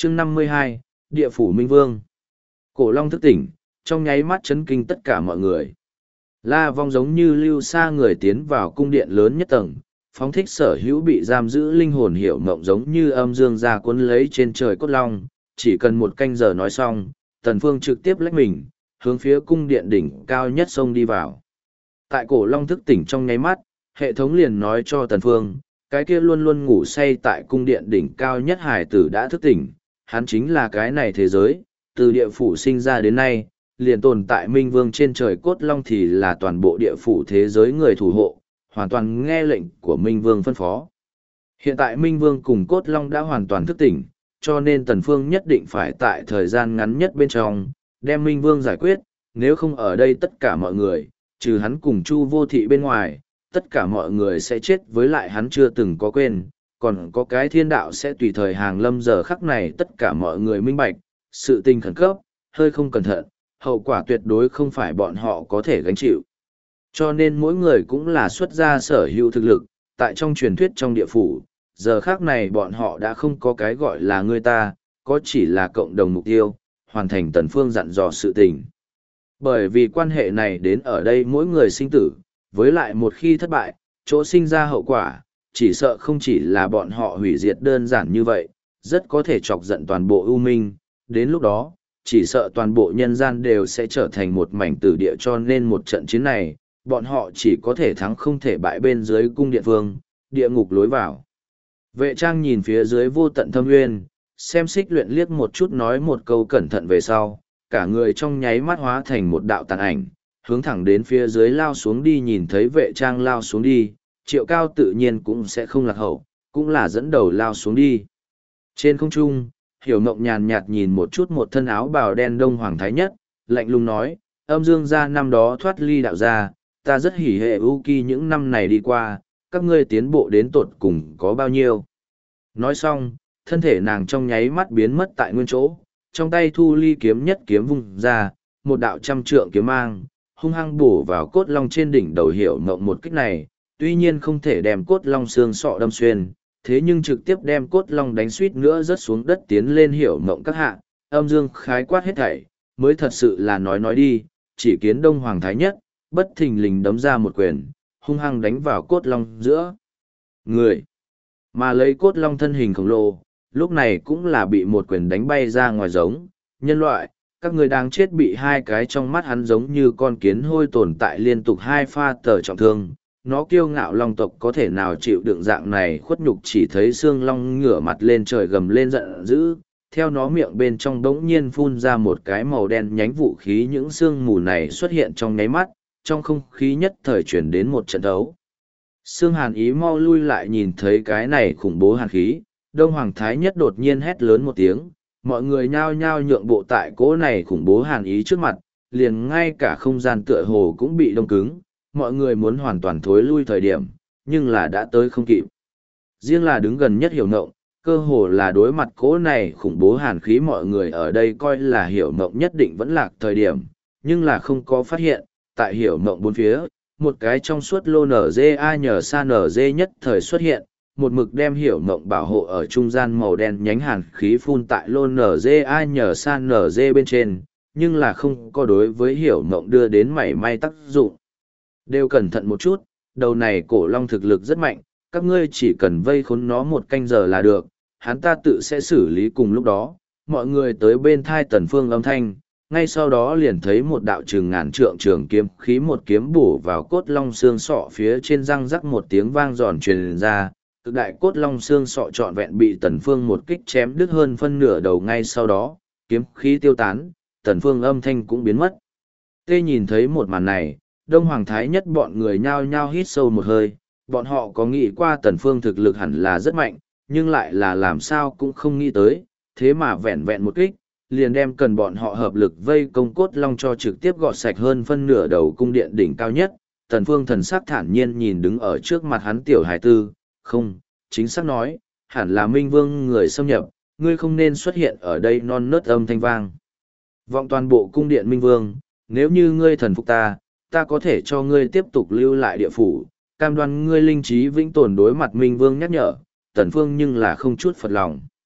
chương 52, Địa phủ Minh Vương. Cổ Long thức tỉnh, trong nháy mắt chấn kinh tất cả mọi người. La Vong giống như lưu xa người tiến vào cung điện lớn nhất tầng, phóng thích sở hữu bị giam giữ linh hồn hiểu mộng giống như âm dương ra cuốn lấy trên trời cốt long, chỉ cần một canh giờ nói xong, Tần Phương trực tiếp lách mình, hướng phía cung điện đỉnh cao nhất xông đi vào. Tại Cổ Long thức tỉnh trong nháy mắt, hệ thống liền nói cho Tần Phương, cái kia luôn luôn ngủ say tại cung điện đỉnh cao nhất hải tử đã thức tỉnh, hắn chính là cái này thế giới, từ địa phủ sinh ra đến nay, liền tồn tại Minh Vương trên trời cốt long thì là toàn bộ địa phủ thế giới người thủ hộ, hoàn toàn nghe lệnh của Minh Vương phân phó. Hiện tại Minh Vương cùng cốt long đã hoàn toàn thức tỉnh, cho nên Tần Phương nhất định phải tại thời gian ngắn nhất bên trong, đem Minh Vương giải quyết, nếu không ở đây tất cả mọi người, trừ hắn cùng Chu Vô Thị bên ngoài, tất cả mọi người sẽ chết với lại hắn chưa từng có quên, còn có cái thiên đạo sẽ tùy thời hàng lâm giờ khắc này tất cả mọi người minh bạch, sự tình khẩn cấp, hơi không cẩn thận, hậu quả tuyệt đối không phải bọn họ có thể gánh chịu. Cho nên mỗi người cũng là xuất ra sở hữu thực lực, tại trong truyền thuyết trong địa phủ, giờ khắc này bọn họ đã không có cái gọi là người ta, có chỉ là cộng đồng mục tiêu, hoàn thành Tần Phương dặn dò sự tình. Bởi vì quan hệ này đến ở đây mỗi người sinh tử, với lại một khi thất bại, chỗ sinh ra hậu quả, chỉ sợ không chỉ là bọn họ hủy diệt đơn giản như vậy, rất có thể chọc giận toàn bộ ưu minh, đến lúc đó, chỉ sợ toàn bộ nhân gian đều sẽ trở thành một mảnh tử địa, cho nên một trận chiến này, bọn họ chỉ có thể thắng không thể bại bên dưới cung điện vương, địa ngục lối vào. Vệ trang nhìn phía dưới vô tận thâm nguyên, xem Xích Luyện liếc một chút nói một câu cẩn thận về sau, cả người trong nháy mắt hóa thành một đạo tàn ảnh, hướng thẳng đến phía dưới lao xuống đi. Nhìn thấy vệ trang lao xuống đi, Triệu Cao tự nhiên cũng sẽ không lạc hậu, cũng là dẫn đầu lao xuống đi. Trên không trung, Hiểu Mộng nhàn nhạt nhìn một chút một thân áo bào đen Đông Hoàng Thái Nhất, lạnh lùng nói, âm dương gia năm đó thoát ly đạo gia, ta rất hỉ hệ ưu kỳ những năm này đi qua, các ngươi tiến bộ đến tột cùng có bao nhiêu. Nói xong, thân thể nàng trong nháy mắt biến mất tại nguyên chỗ, trong tay thu ly kiếm nhất kiếm vung ra, một đạo trăm trượng kiếm mang, hung hăng bổ vào cốt long trên đỉnh đầu Hiểu Mộng. Một kích này, tuy nhiên không thể đem cốt long xương sọ đâm xuyên, thế nhưng trực tiếp đem cốt long đánh suýt nữa rớt xuống đất tiến lên Hiểu Mộng các hạ, âm dương khái quát hết thảy, mới thật sự là nói đi, chỉ kiến Đông Hoàng Thái Nhất, bất thình lình đấm ra một quyền, hung hăng đánh vào cốt long giữa người. Mà lấy cốt long thân hình khổng lồ, lúc này cũng là bị một quyền đánh bay ra ngoài giống, nhân loại, các người đang chết bị hai cái trong mắt hắn giống như con kiến hôi tồn tại liên tục hai pha tờ trọng thương. Nó kiêu ngạo long tộc có thể nào chịu đựng dạng này khuất nhục, chỉ thấy xương long ngửa mặt lên trời gầm lên giận dữ, theo nó miệng bên trong đống nhiên phun ra một cái màu đen nhánh vũ khí, những sương mù này xuất hiện trong nháy mắt, trong không khí nhất thời chuyển đến một trận đấu. Sương Hàn Ý mau lui lại nhìn thấy cái này khủng bố hàn khí, Đông Hoàng Thái Nhất đột nhiên hét lớn một tiếng, mọi người nhao nhao nhượng bộ tại cỗ này khủng bố hàn ý trước mặt, liền ngay cả không gian tựa hồ cũng bị đông cứng, mọi người muốn hoàn toàn thối lui thời điểm, nhưng là đã tới không kịp. Riêng là đứng gần nhất Hiểu Mộng, cơ hồ là đối mặt cỗ này khủng bố hàn khí, mọi người ở đây coi là Hiểu Mộng nhất định vẫn lạc thời điểm, nhưng là không có phát hiện, tại Hiểu Mộng bốn phía, một cái trong suốt lô NGA nhờ sa NG nhất thời xuất hiện, một mực đem Hiểu Mộng bảo hộ ở trung gian, màu đen nhánh hàn khí phun tại lô NGA nhờ sa NG bên trên, nhưng là không có đối với Hiểu Mộng đưa đến mảy may tác dụng. Đều cẩn thận một chút, đầu này cổ long thực lực rất mạnh, các ngươi chỉ cần vây khốn nó một canh giờ là được, hắn ta tự sẽ xử lý. Cùng lúc đó, mọi người tới bên thai Tần Phương âm thanh, ngay sau đó liền thấy một đạo trường ngàn trượng trường kiếm khí một kiếm bổ vào cốt long xương sọ phía trên, răng rắc một tiếng vang giòn truyền ra, cực đại cốt long xương sọ trọn vẹn bị Tần Phương một kích chém đứt hơn phân nửa đầu. Ngay sau đó, kiếm khí tiêu tán, Tần Phương âm thanh cũng biến mất. Tê nhìn thấy một màn này, Đông Hoàng Thái Nhất bọn người nhao nhao hít sâu một hơi, bọn họ có nghĩ qua Tần Phương thực lực hẳn là rất mạnh, nhưng lại là làm sao cũng không nghĩ tới, thế mà vẹn vẹn một kích, liền đem cần bọn họ hợp lực vây công cốt long cho trực tiếp gọt sạch hơn phân nửa đầu cung điện đỉnh cao nhất. Tần Phương thần sắc thản nhiên nhìn đứng ở trước mặt hắn tiểu hải tư, không, chính xác nói, hẳn là Minh Vương người xâm nhập, ngươi không nên xuất hiện ở đây. Non nớt âm thanh vang vọng toàn bộ cung điện. Minh Vương, nếu như ngươi thần phục ta, ta có thể cho ngươi tiếp tục lưu lại địa phủ, cam đoan ngươi linh trí vĩnh tồn. Đối mặt Minh Vương nhắc nhở, Tần Phương nhưng là không chút phật lòng.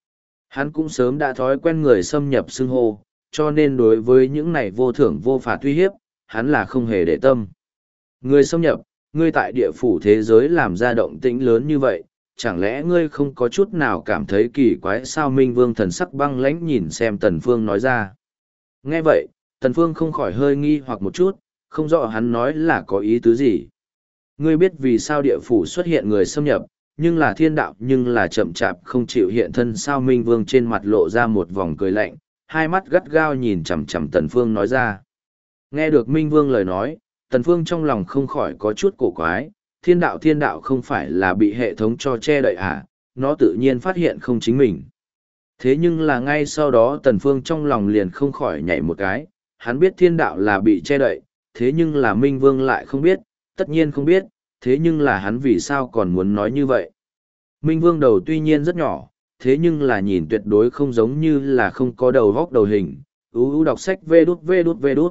Hắn cũng sớm đã thói quen người xâm nhập xưng hô, cho nên đối với những này vô thưởng vô phạt uy hiếp, hắn là không hề để tâm. Người xâm nhập, ngươi tại địa phủ thế giới làm ra động tĩnh lớn như vậy, chẳng lẽ ngươi không có chút nào cảm thấy kỳ quái sao? Minh Vương thần sắc băng lãnh nhìn xem Tần Phương nói ra. Nghe vậy, Tần Phương không khỏi hơi nghi hoặc một chút, không rõ hắn nói là có ý tứ gì. Ngươi biết vì sao địa phủ xuất hiện người xâm nhập, nhưng là thiên đạo nhưng là chậm chạp không chịu hiện thân sao? Minh Vương trên mặt lộ ra một vòng cười lạnh, hai mắt gắt gao nhìn chằm chằm Tần Phương nói ra. Nghe được Minh Vương lời nói, Tần Phương trong lòng không khỏi có chút cổ quái, thiên đạo không phải là bị hệ thống cho che đậy à, nó tự nhiên phát hiện không chính mình. Thế nhưng là ngay sau đó Tần Phương trong lòng liền không khỏi nhảy một cái, hắn biết thiên đạo là bị che đậy, thế nhưng là Minh Vương lại không biết, tất nhiên không biết, thế nhưng là hắn vì sao còn muốn nói như vậy. Minh Vương đầu tuy nhiên rất nhỏ, thế nhưng là nhìn tuyệt đối không giống như là không có đầu góc đầu hình. Đọc sách vê đút.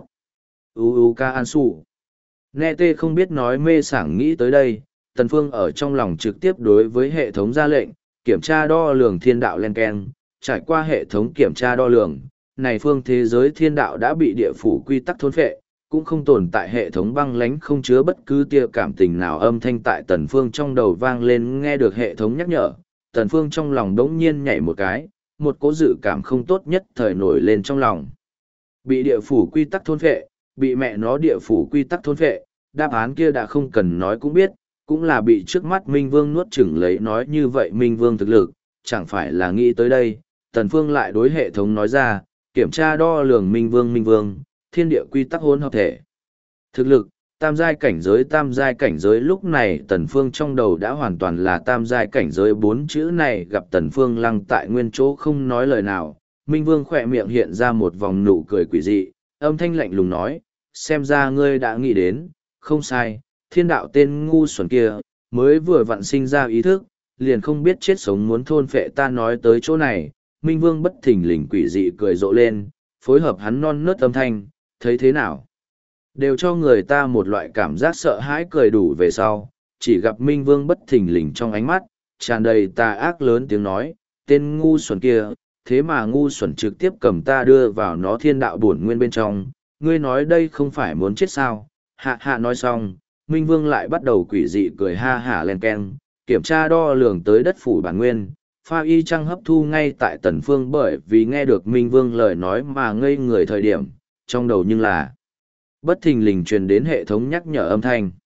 Ca An Sủ. Nghe tê không biết nói mê sảng nghĩ tới đây, Tần Phương ở trong lòng trực tiếp đối với hệ thống ra lệnh, kiểm tra đo lường thiên đạo len keng, trải qua hệ thống kiểm tra đo lường, này phương thế giới thiên đạo đã bị địa phủ quy tắc thôn phệ, cũng không tồn tại hệ thống băng lãnh không chứa bất cứ tia cảm tình nào. Âm thanh tại Tần Phương trong đầu vang lên, nghe được hệ thống nhắc nhở, Tần Phương trong lòng đống nhiên nhảy một cái, một cỗ dự cảm không tốt nhất thời nổi lên trong lòng. Bị địa phủ quy tắc thôn phệ, bị mẹ nó địa phủ quy tắc thôn phệ, đáp án kia đã không cần nói cũng biết, cũng là bị trước mắt Minh Vương nuốt chửng lấy. Nói như vậy Minh Vương thực lực, chẳng phải là nghĩ tới đây, Tần Phương lại đối hệ thống nói ra, kiểm tra đo lường Minh Vương, thiên địa quy tắc hỗn hợp thể. Thực lực, tam giai cảnh giới lúc này Tần Phương trong đầu đã hoàn toàn là tam giai cảnh giới. Bốn chữ này gặp Tần Phương lăng tại nguyên chỗ không nói lời nào, Minh Vương khỏe miệng hiện ra một vòng nụ cười quỷ dị, âm thanh lạnh lùng nói, xem ra ngươi đã nghĩ đến, không sai, thiên đạo tên ngu xuẩn kia, mới vừa vặn sinh ra ý thức, liền không biết chết sống muốn thôn phệ ta. Nói tới chỗ này, Minh Vương bất thình lình quỷ dị cười rộ lên, phối hợp hắn non nớt âm thanh, thấy thế nào? Đều cho người ta một loại cảm giác sợ hãi. Cười đủ về sau, chỉ gặp Minh Vương bất thình lình trong ánh mắt, tràn đầy tà ác lớn tiếng nói, tên ngu xuẩn kia, thế mà ngu xuẩn trực tiếp cầm ta đưa vào nó thiên đạo bổn nguyên bên trong, ngươi nói đây không phải muốn chết sao? Hạ hạ nói xong, Minh Vương lại bắt đầu quỷ dị cười ha hả len keng, kiểm tra đo lường tới đất phủ bản nguyên, pha y trăng hấp thu ngay tại Tần Phương. Bởi vì nghe được Minh Vương lời nói mà ngây người thời điểm, trong đầu nhưng là bất thình lình truyền đến hệ thống nhắc nhở âm thanh.